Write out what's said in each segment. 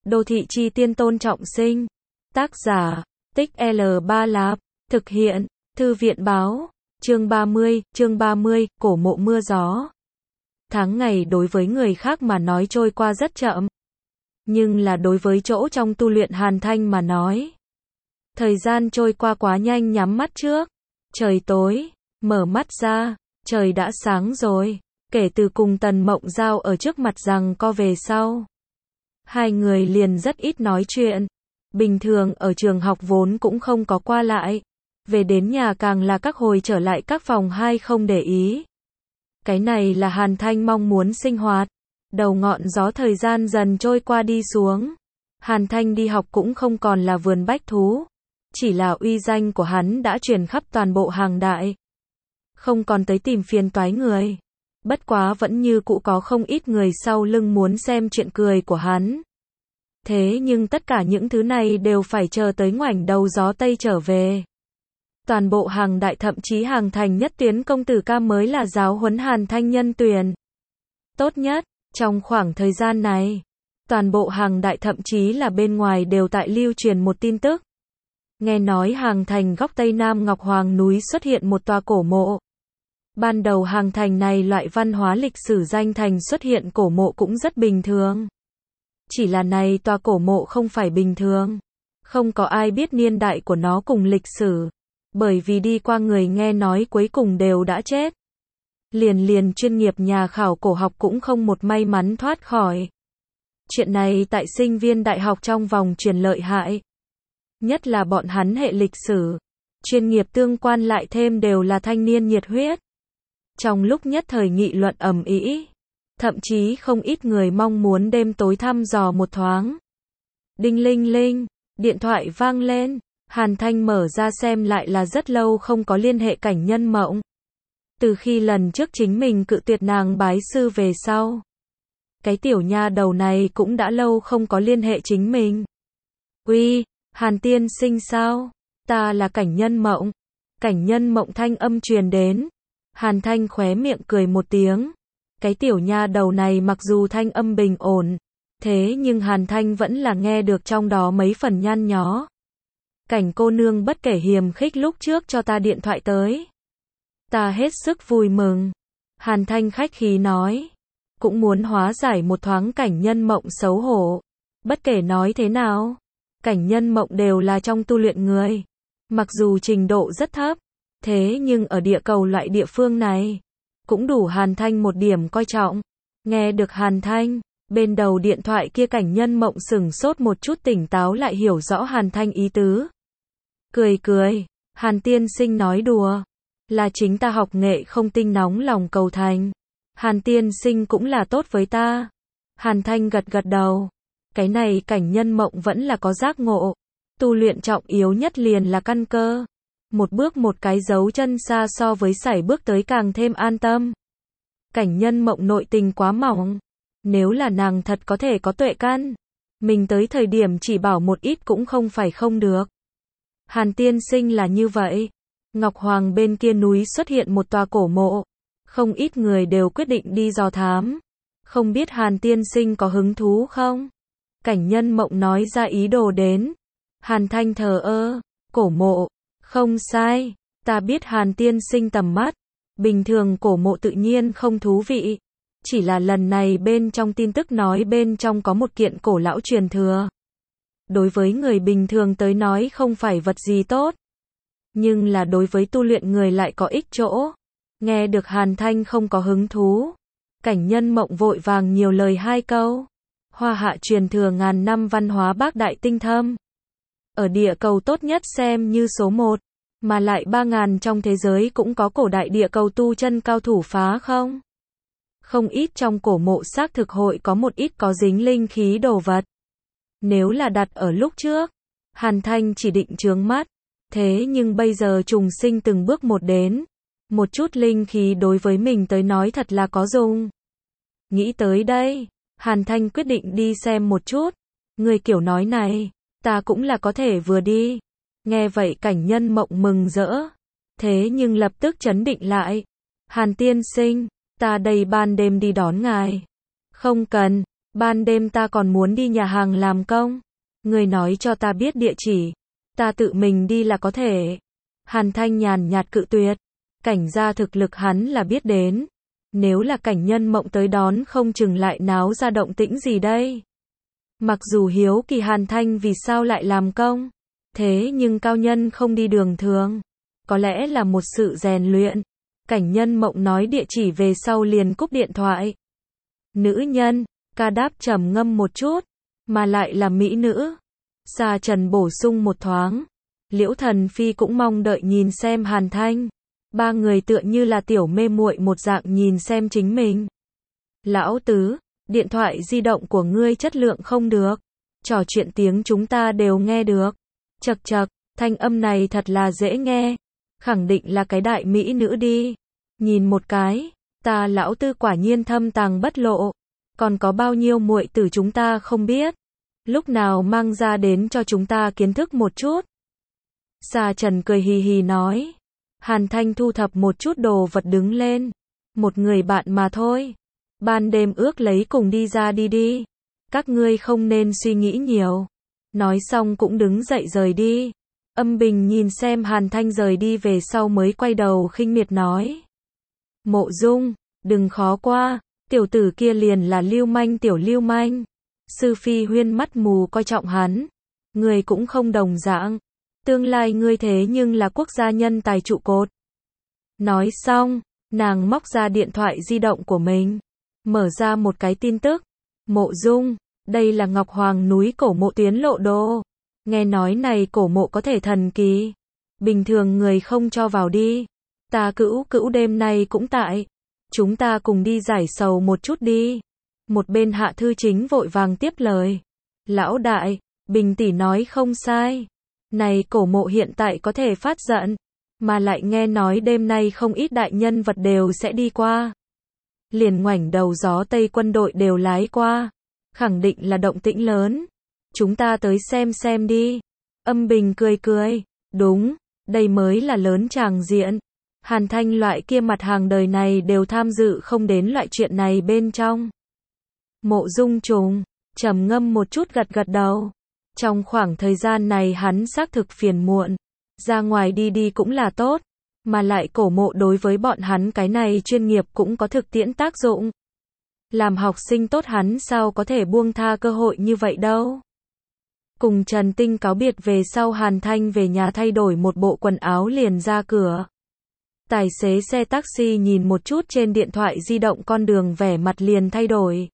Đô thị chi tiên Tôn Trọng Sinh. Tác giả, Tích L3 Lạp. Thực hiện, Thư viện báo. Chương 30, cổ mộ mưa gió. Tháng ngày đối với người khác mà nói trôi qua rất chậm. Nhưng là đối với chỗ trong tu luyện Hàn Thanh mà nói. Thời gian trôi qua quá nhanh, nhắm mắt trước. Trời tối, mở mắt ra, trời đã sáng rồi. Kể từ cùng Tần Mộng Giao ở trước mặt rằng co về sau. Hai người liền rất ít nói chuyện. Bình thường ở trường học vốn cũng không có qua lại. Về đến nhà càng là các hồi trở lại các phòng hai không để ý. Cái này là Hàn Thanh mong muốn sinh hoạt. Đầu ngọn gió thời gian dần trôi qua đi xuống. Hàn Thanh đi học cũng không còn là vườn bách thú. Chỉ là uy danh của hắn đã truyền khắp toàn bộ Hàng Đại. Không còn tới tìm phiền toái người. Bất quá vẫn như cũ có không ít người sau lưng muốn xem chuyện cười của hắn. Thế nhưng tất cả những thứ này đều phải chờ tới ngoảnh đầu gió Tây trở về. Toàn bộ Hàng Đại thậm chí Hàng Thành nhất tuyến công tử ca mới là giáo huấn Hàn Thanh nhân tuyển tốt nhất. Trong khoảng thời gian này, toàn bộ Hàng Đại thậm chí là bên ngoài đều tại lưu truyền một tin tức. Nghe nói Hàng Thành góc Tây Nam Ngọc Hoàng núi xuất hiện một tòa cổ mộ. Ban đầu Hàng Thành này loại văn hóa lịch sử danh thành xuất hiện cổ mộ cũng rất bình thường. Chỉ là này tòa cổ mộ không phải bình thường. Không có ai biết niên đại của nó cùng lịch sử. Bởi vì đi qua người nghe nói cuối cùng đều đã chết. Liền chuyên nghiệp nhà khảo cổ học cũng không một may mắn thoát khỏi. Chuyện này tại sinh viên đại học trong vòng truyền lợi hại. Nhất là bọn hắn hệ lịch sử. Chuyên nghiệp tương quan lại thêm đều là thanh niên nhiệt huyết. Trong lúc nhất thời nghị luận ầm ĩ, thậm chí không ít người mong muốn đêm tối thăm dò một thoáng. Đinh linh linh, điện thoại vang lên, Hàn Thanh mở ra xem lại là rất lâu không có liên hệ Cảnh Nhân Mộng. Từ khi lần trước chính mình cự tuyệt nàng bái sư về sau. Cái tiểu nha đầu này cũng đã lâu không có liên hệ chính mình. Uy, Hàn tiên sinh sao? Ta là Cảnh Nhân Mộng. Cảnh Nhân Mộng thanh âm truyền đến. Hàn Thanh khóe miệng cười một tiếng. Cái tiểu nha đầu này mặc dù thanh âm bình ổn, thế nhưng Hàn Thanh vẫn là nghe được trong đó mấy phần nhăn nhó. Cảnh cô nương bất kể hiềm khích lúc trước cho ta điện thoại tới. Ta hết sức vui mừng. Hàn Thanh khách khí nói. Cũng muốn hóa giải một thoáng Cảnh Nhân Mộng xấu hổ. Bất kể nói thế nào, Cảnh Nhân Mộng đều là trong tu luyện người. Mặc dù trình độ rất thấp. Thế nhưng ở địa cầu loại địa phương này, cũng đủ Hàn Thanh một điểm coi trọng. Nghe được Hàn Thanh, bên đầu điện thoại kia Cảnh Nhân Mộng sửng sốt một chút tỉnh táo lại hiểu rõ Hàn Thanh ý tứ. Cười, Hàn tiên sinh nói đùa. Là chính ta học nghệ không tinh nóng lòng cầu thành. Hàn tiên sinh cũng là tốt với ta. Hàn Thanh gật đầu. Cái này Cảnh Nhân Mộng vẫn là có giác ngộ. Tu luyện trọng yếu nhất liền là căn cơ. Một bước một cái dấu chân xa so với sải bước tới càng thêm an tâm. Cảnh Nhân Mộng nội tình quá mỏng. Nếu là nàng thật có thể có tuệ căn, mình tới thời điểm chỉ bảo một ít cũng không phải không được. Hàn tiên sinh là như vậy. Ngọc Hoàng bên kia núi xuất hiện một tòa cổ mộ. Không ít người đều quyết định đi dò thám. Không biết Hàn tiên sinh có hứng thú không? Cảnh Nhân Mộng nói ra ý đồ đến. Hàn Thanh thờ ơ. Cổ mộ. Không sai, ta biết Hàn tiên sinh tầm mắt. Bình thường cổ mộ tự nhiên không thú vị. Chỉ là lần này bên trong tin tức nói bên trong có một kiện cổ lão truyền thừa. Đối với người bình thường tới nói không phải vật gì tốt. Nhưng là đối với tu luyện người lại có ích chỗ. Nghe được Hàn Thanh không có hứng thú. Cảnh Nhân Mộng vội vàng nhiều lời hai câu. Hoa hạ truyền thừa ngàn năm văn hóa bác đại tinh thâm. Ở địa cầu tốt nhất xem như số 1, mà lại 3.000 trong thế giới cũng có cổ đại địa cầu tu chân cao thủ phá không? Không ít trong cổ mộ xác thực hội có một ít có dính linh khí đồ vật. Nếu là đặt ở lúc trước, Hàn Thanh chỉ định chướng mắt, thế nhưng bây giờ trùng sinh từng bước một đến, một chút linh khí đối với mình tới nói thật là có dùng. Nghĩ tới đây, Hàn Thanh quyết định đi xem một chút, người kiểu nói này. Ta cũng là có thể vừa đi. Nghe vậy Cảnh Nhân Mộng mừng rỡ. Thế nhưng lập tức trấn định lại. Hàn tiên sinh, ta đây ban đêm đi đón ngài. Không cần, ban đêm ta còn muốn đi nhà hàng làm công. Người nói cho ta biết địa chỉ, ta tự mình đi là có thể. Hàn Thanh nhàn nhạt cự tuyệt. Cảnh gia thực lực hắn là biết đến. Nếu là Cảnh Nhân Mộng tới đón không chừng lại náo ra động tĩnh gì đây. Mặc dù hiếu kỳ Hàn Thanh vì sao lại làm công, thế nhưng cao nhân không đi đường thường. Có lẽ là một sự rèn luyện. Cảnh Nhân Mộng nói địa chỉ về sau liền cúp điện thoại. Nữ nhân, ca đáp trầm ngâm một chút, mà lại là mỹ nữ. Sa Trần bổ sung một thoáng. Liễu Thần Phi cũng mong đợi nhìn xem Hàn Thanh. Ba người tựa như là tiểu mê muội một dạng nhìn xem chính mình. Lão tứ, điện thoại di động của ngươi chất lượng không được. Trò chuyện tiếng chúng ta đều nghe được. Chậc chậc, thanh âm này thật là dễ nghe. Khẳng định là cái đại mỹ nữ đi. Nhìn một cái, ta lão tư quả nhiên thâm tàng bất lộ. Còn có bao nhiêu muội tử chúng ta không biết. Lúc nào mang ra đến cho chúng ta kiến thức một chút. Sa Trần cười hì hì nói. Hàn Thanh thu thập một chút đồ vật đứng lên. Một người bạn mà thôi. Ban đêm ước lấy cùng đi ra đi đi. Các ngươi không nên suy nghĩ nhiều. Nói xong cũng đứng dậy rời đi. Âm Bình nhìn xem Hàn Thanh rời đi về sau mới quay đầu khinh miệt nói. Mộ Dung, đừng khó qua. Tiểu tử kia liền là lưu manh tiểu lưu manh. Sư Phi Huyên mắt mù coi trọng hắn. Người cũng không đồng dạng. Tương lai ngươi thế nhưng là quốc gia nhân tài trụ cột. Nói xong, nàng móc ra điện thoại di động của mình. Mở ra một cái tin tức. Mộ Dung, đây là Ngọc Hoàng núi cổ mộ tuyến lộ đồ. Nghe nói này cổ mộ có thể thần kỳ. Bình thường người không cho vào đi. Ta cữu đêm nay cũng tại. Chúng ta cùng đi giải sầu một chút đi. Một bên Hạ Thư Chính vội vàng tiếp lời. Lão đại, Bình tỷ nói không sai. Này cổ mộ hiện tại có thể phát giận. Mà lại nghe nói đêm nay không ít đại nhân vật đều sẽ đi qua. Liền ngoảnh đầu gió Tây quân đội đều lái qua. Khẳng định là động tĩnh lớn. Chúng ta tới xem đi. Âm Bình cười cười. Đúng, đây mới là lớn tràng diện. Hàn Thanh loại kia mặt hàng đời này đều tham dự không đến loại chuyện này bên trong. Mộ Dung Trùng, trầm ngâm một chút gật gật đầu. Trong khoảng thời gian này hắn xác thực phiền muộn. Ra ngoài đi đi cũng là tốt. Mà lại cổ mộ đối với bọn hắn cái này chuyên nghiệp cũng có thực tiễn tác dụng. Làm học sinh tốt hắn sao có thể buông tha cơ hội như vậy đâu. Cùng Trần Tinh cáo biệt về sau Hàn Thanh về nhà thay đổi một bộ quần áo liền ra cửa. Tài xế xe taxi nhìn một chút trên điện thoại di động con đường vẻ mặt liền thay đổi.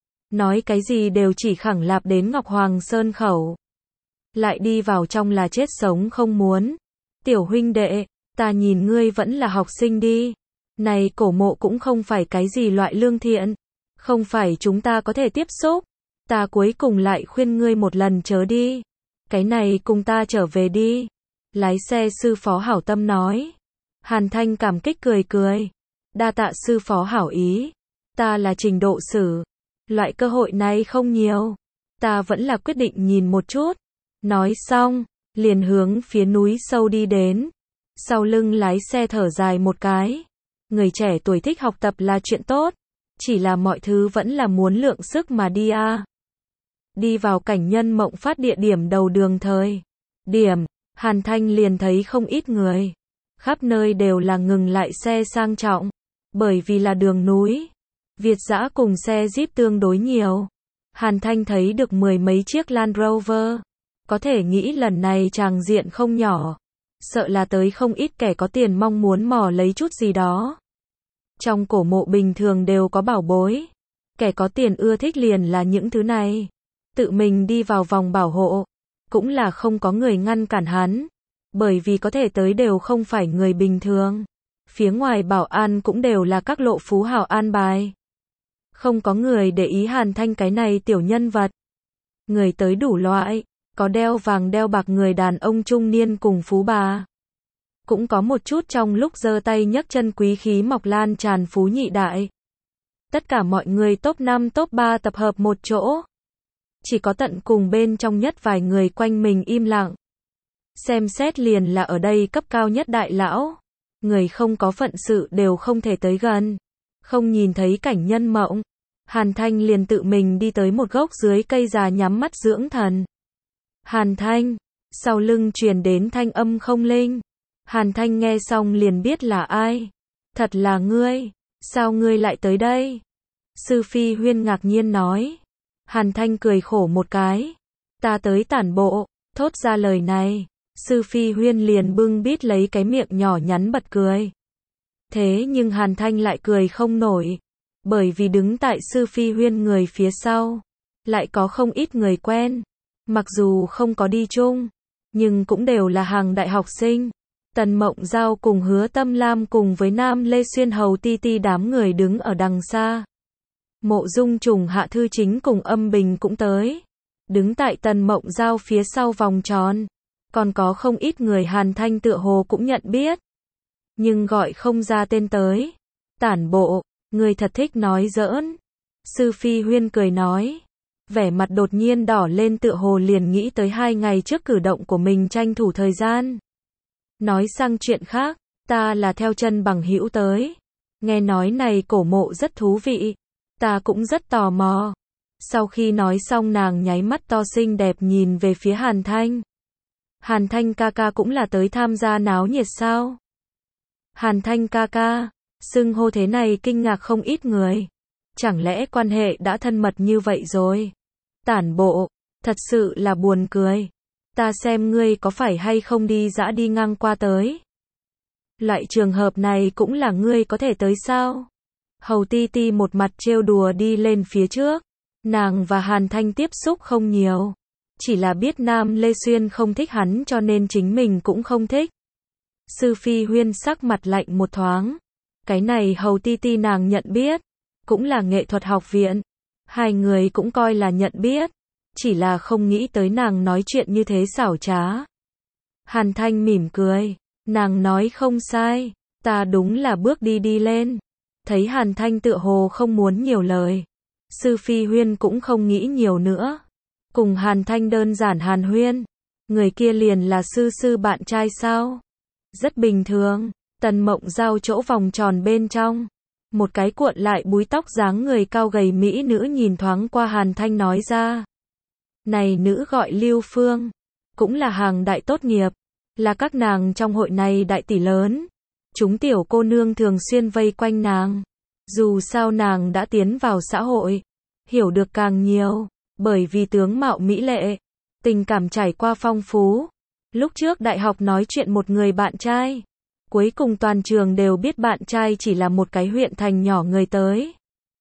Nói cái gì đều chỉ khẳng lạp đến Ngọc Hoàng Sơn khẩu. Lại đi vào trong là chết sống không muốn. Tiểu huynh đệ, ta nhìn ngươi vẫn là học sinh đi. Này cổ mộ cũng không phải cái gì loại lương thiện. Không phải chúng ta có thể tiếp xúc. Ta cuối cùng lại khuyên ngươi một lần chớ đi. Cái này cùng ta trở về đi. Lái xe sư phó hảo tâm nói. Hàn Thanh cảm kích cười cười. Đa tạ sư phó hảo ý. Ta là trình độ sử. Loại cơ hội này không nhiều. Ta vẫn là quyết định nhìn một chút. Nói xong, liền hướng phía núi sâu đi đến. Sau lưng lái xe thở dài một cái. Người trẻ tuổi thích học tập là chuyện tốt. Chỉ là mọi thứ vẫn là muốn lượng sức mà đi a. Đi vào Cảnh Nhân Mộng phát địa điểm đầu đường thời điểm, Hàn Thanh liền thấy không ít người. Khắp nơi đều là ngừng lại xe sang trọng. Bởi vì là đường núi. Việt dã cùng xe Jeep tương đối nhiều. Hàn Thanh thấy được mười mấy chiếc Land Rover. Có thể nghĩ lần này tràng diện không nhỏ. Sợ là tới không ít kẻ có tiền mong muốn mò lấy chút gì đó. Trong cổ mộ bình thường đều có bảo bối. Kẻ có tiền ưa thích liền là những thứ này. Tự mình đi vào vòng bảo hộ. Cũng là không có người ngăn cản hắn. Bởi vì có thể tới đều không phải người bình thường. Phía ngoài bảo an cũng đều là các lộ phú hào an bài. Không có người để ý Hàn Thanh cái này tiểu nhân vật. Người tới đủ loại. Có đeo vàng đeo bạc người đàn ông trung niên cùng phú bà. Cũng có một chút trong lúc giơ tay nhấc chân quý khí mọc lan tràn phú nhị đại. Tất cả mọi người top 5 top 3 tập hợp một chỗ. Chỉ có tận cùng bên trong nhất vài người quanh mình im lặng. Xem xét liền là ở đây cấp cao nhất đại lão. Người không có phận sự đều không thể tới gần. Không nhìn thấy Cảnh Nhân Mộng. Hàn Thanh liền tự mình đi tới một gốc dưới cây già nhắm mắt dưỡng thần. Hàn Thanh, sau lưng truyền đến thanh âm không linh. Hàn Thanh nghe xong liền biết là ai. Thật là ngươi, sao ngươi lại tới đây? Sư Phi Huyên ngạc nhiên nói. Hàn Thanh cười khổ một cái. Ta tới tản bộ, thốt ra lời này. Sư Phi Huyên liền bưng bít lấy cái miệng nhỏ nhắn bật cười. Thế nhưng Hàn Thanh lại cười không nổi. Bởi vì đứng tại Sư Phi Huyên người phía sau. Lại có không ít người quen. Mặc dù không có đi chung. Nhưng cũng đều là hàng đại học sinh. Tần Mộng Giao cùng Hứa Tâm Lam cùng với Nam Lê Xuyên Hầu Ti Ti đám người đứng ở đằng xa. Mộ Dung Trùng Hạ Thư Chính cùng Âm Bình cũng tới. Đứng tại Tần Mộng Giao phía sau vòng tròn. Còn có không ít người Hàn Thanh tựa hồ cũng nhận biết. Nhưng gọi không ra tên tới. Tản bộ, người thật thích nói giỡn. Sư Phi Huyên cười nói. Vẻ mặt đột nhiên đỏ lên tựa hồ liền nghĩ tới 2 ngày trước cử động của mình tranh thủ thời gian. Nói sang chuyện khác, ta là theo chân bằng hữu tới. Nghe nói này cổ mộ rất thú vị. Ta cũng rất tò mò. Sau khi nói xong nàng nháy mắt to xinh đẹp nhìn về phía Hàn Thanh. Hàn Thanh ca ca cũng là tới tham gia náo nhiệt sao? Hàn Thanh ca ca, xưng hô thế này kinh ngạc không ít người. Chẳng lẽ quan hệ đã thân mật như vậy rồi? Tản bộ, thật sự là buồn cười. Ta xem ngươi có phải hay không đi dã đi ngang qua tới. Loại trường hợp này cũng là ngươi có thể tới sao? Hầu Ti Ti một mặt trêu đùa đi lên phía trước. Nàng và Hàn Thanh tiếp xúc không nhiều. Chỉ là biết Nam Lê Xuyên không thích hắn cho nên chính mình cũng không thích. Sư Phi Huyên sắc mặt lạnh một thoáng. Cái này Hầu Ti Ti nàng nhận biết. Cũng là nghệ thuật học viện. 2 người cũng coi là nhận biết. Chỉ là không nghĩ tới nàng nói chuyện như thế xảo trá. Hàn Thanh mỉm cười. Nàng nói không sai. Ta đúng là bước đi lên. Thấy Hàn Thanh tựa hồ không muốn nhiều lời. Sư Phi Huyên cũng không nghĩ nhiều nữa. Cùng Hàn Thanh đơn giản hàn huyên. Người kia liền là sư bạn trai sao? Rất bình thường. Tần Mộng Giao chỗ vòng tròn bên trong. Một cái cuộn lại búi tóc dáng người cao gầy mỹ nữ nhìn thoáng qua Hàn Thanh nói ra. Này nữ gọi Lưu Phương. Cũng là hàng đại tốt nghiệp. Là các nàng trong hội này đại tỷ lớn. Chúng tiểu cô nương thường xuyên vây quanh nàng. Dù sao nàng đã tiến vào xã hội. Hiểu được càng nhiều. Bởi vì tướng mạo mỹ lệ. Tình cảm trải qua phong phú. Lúc trước đại học nói chuyện một người bạn trai. Cuối cùng toàn trường đều biết bạn trai chỉ là một cái huyện thành nhỏ người tới.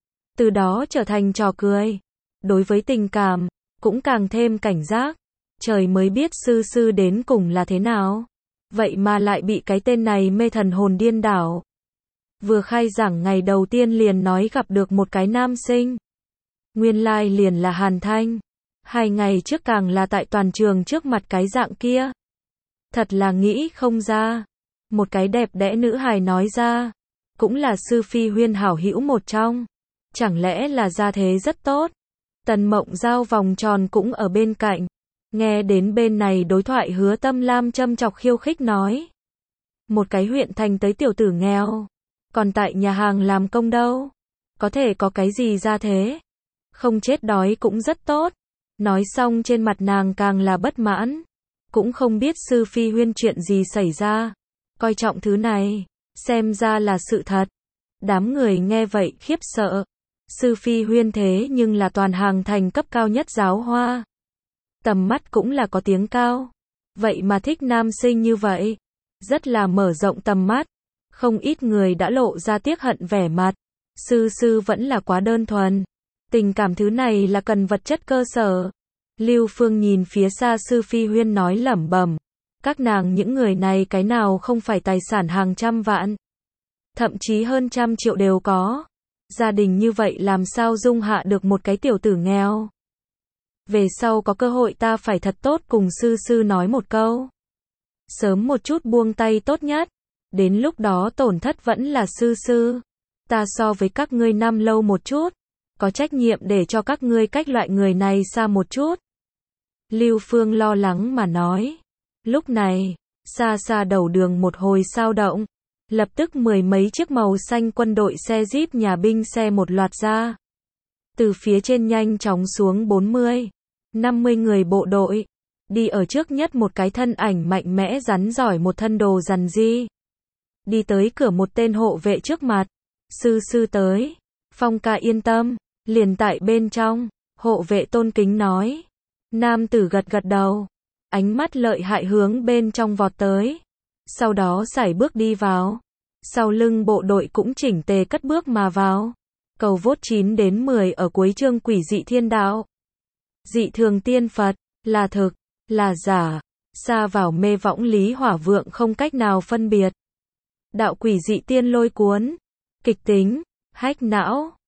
Từ đó trở thành trò cười. Đối với tình cảm, cũng càng thêm cảnh giác. Trời mới biết sư đến cùng là thế nào. Vậy mà lại bị cái tên này mê thần hồn điên đảo. Vừa khai giảng ngày đầu tiên liền nói gặp được một cái nam sinh. Nguyên lai liền là Hàn Thanh. 2 ngày trước càng là tại toàn trường trước mặt cái dạng kia. Thật là nghĩ không ra. Một cái đẹp đẽ nữ hài nói ra. Cũng là Sư Phi Huyên hảo hữu một trong. Chẳng lẽ là gia thế rất tốt. Tần Mộng Giao vòng tròn cũng ở bên cạnh. Nghe đến bên này đối thoại Hứa Tâm Lam châm chọc khiêu khích nói. Một cái huyện thành tới tiểu tử nghèo. Còn tại nhà hàng làm công đâu. Có thể có cái gì ra thế. Không chết đói cũng rất tốt. Nói xong trên mặt nàng càng là bất mãn. Cũng không biết Sư Phi Huyên chuyện gì xảy ra. Coi trọng thứ này. Xem ra là sự thật. Đám người nghe vậy khiếp sợ. Sư Phi Huyên thế nhưng là toàn hàng thành cấp cao nhất giáo hoa. Tầm mắt cũng là có tiếng cao. Vậy mà thích nam sinh như vậy. Rất là mở rộng tầm mắt. Không ít người đã lộ ra tiếc hận vẻ mặt. Sư vẫn là quá đơn thuần. Tình cảm thứ này là cần vật chất cơ sở. Lưu Phương nhìn phía xa Sư Phi Huyên nói lẩm bẩm. Các nàng những người này cái nào không phải tài sản hàng trăm vạn. Thậm chí hơn 100 triệu đều có. Gia đình như vậy làm sao dung hạ được một cái tiểu tử nghèo. Về sau có cơ hội ta phải thật tốt cùng sư nói một câu. Sớm một chút buông tay tốt nhất. Đến lúc đó tổn thất vẫn là sư. Ta so với các ngươi năm lâu một chút. Có trách nhiệm để cho các ngươi cách loại người này xa một chút. Lưu Phương lo lắng mà nói. Lúc này, xa đầu đường một hồi sao động. Lập tức 10 mấy chiếc màu xanh quân đội xe jeep nhà binh xe một loạt ra. Từ phía trên nhanh chóng xuống 40, 50 người bộ đội. Đi ở trước nhất một cái thân ảnh mạnh mẽ rắn giỏi một thân đồ rằn di. Đi tới cửa một tên hộ vệ trước mặt. Sư tới. Phong ca yên tâm. Liền tại bên trong. Hộ vệ tôn kính nói. Nam tử gật gật đầu. Ánh mắt lợi hại hướng bên trong vọt tới. Sau đó sải bước đi vào. Sau lưng bộ đội cũng chỉnh tề cất bước mà vào. Cầu vốt 9 đến 10 ở cuối chương quỷ dị thiên đạo. Dị thường tiên Phật, là thực, là giả, xa vào mê võng lý hỏa vượng không cách nào phân biệt. Đạo quỷ dị tiên lôi cuốn, kịch tính, hách não,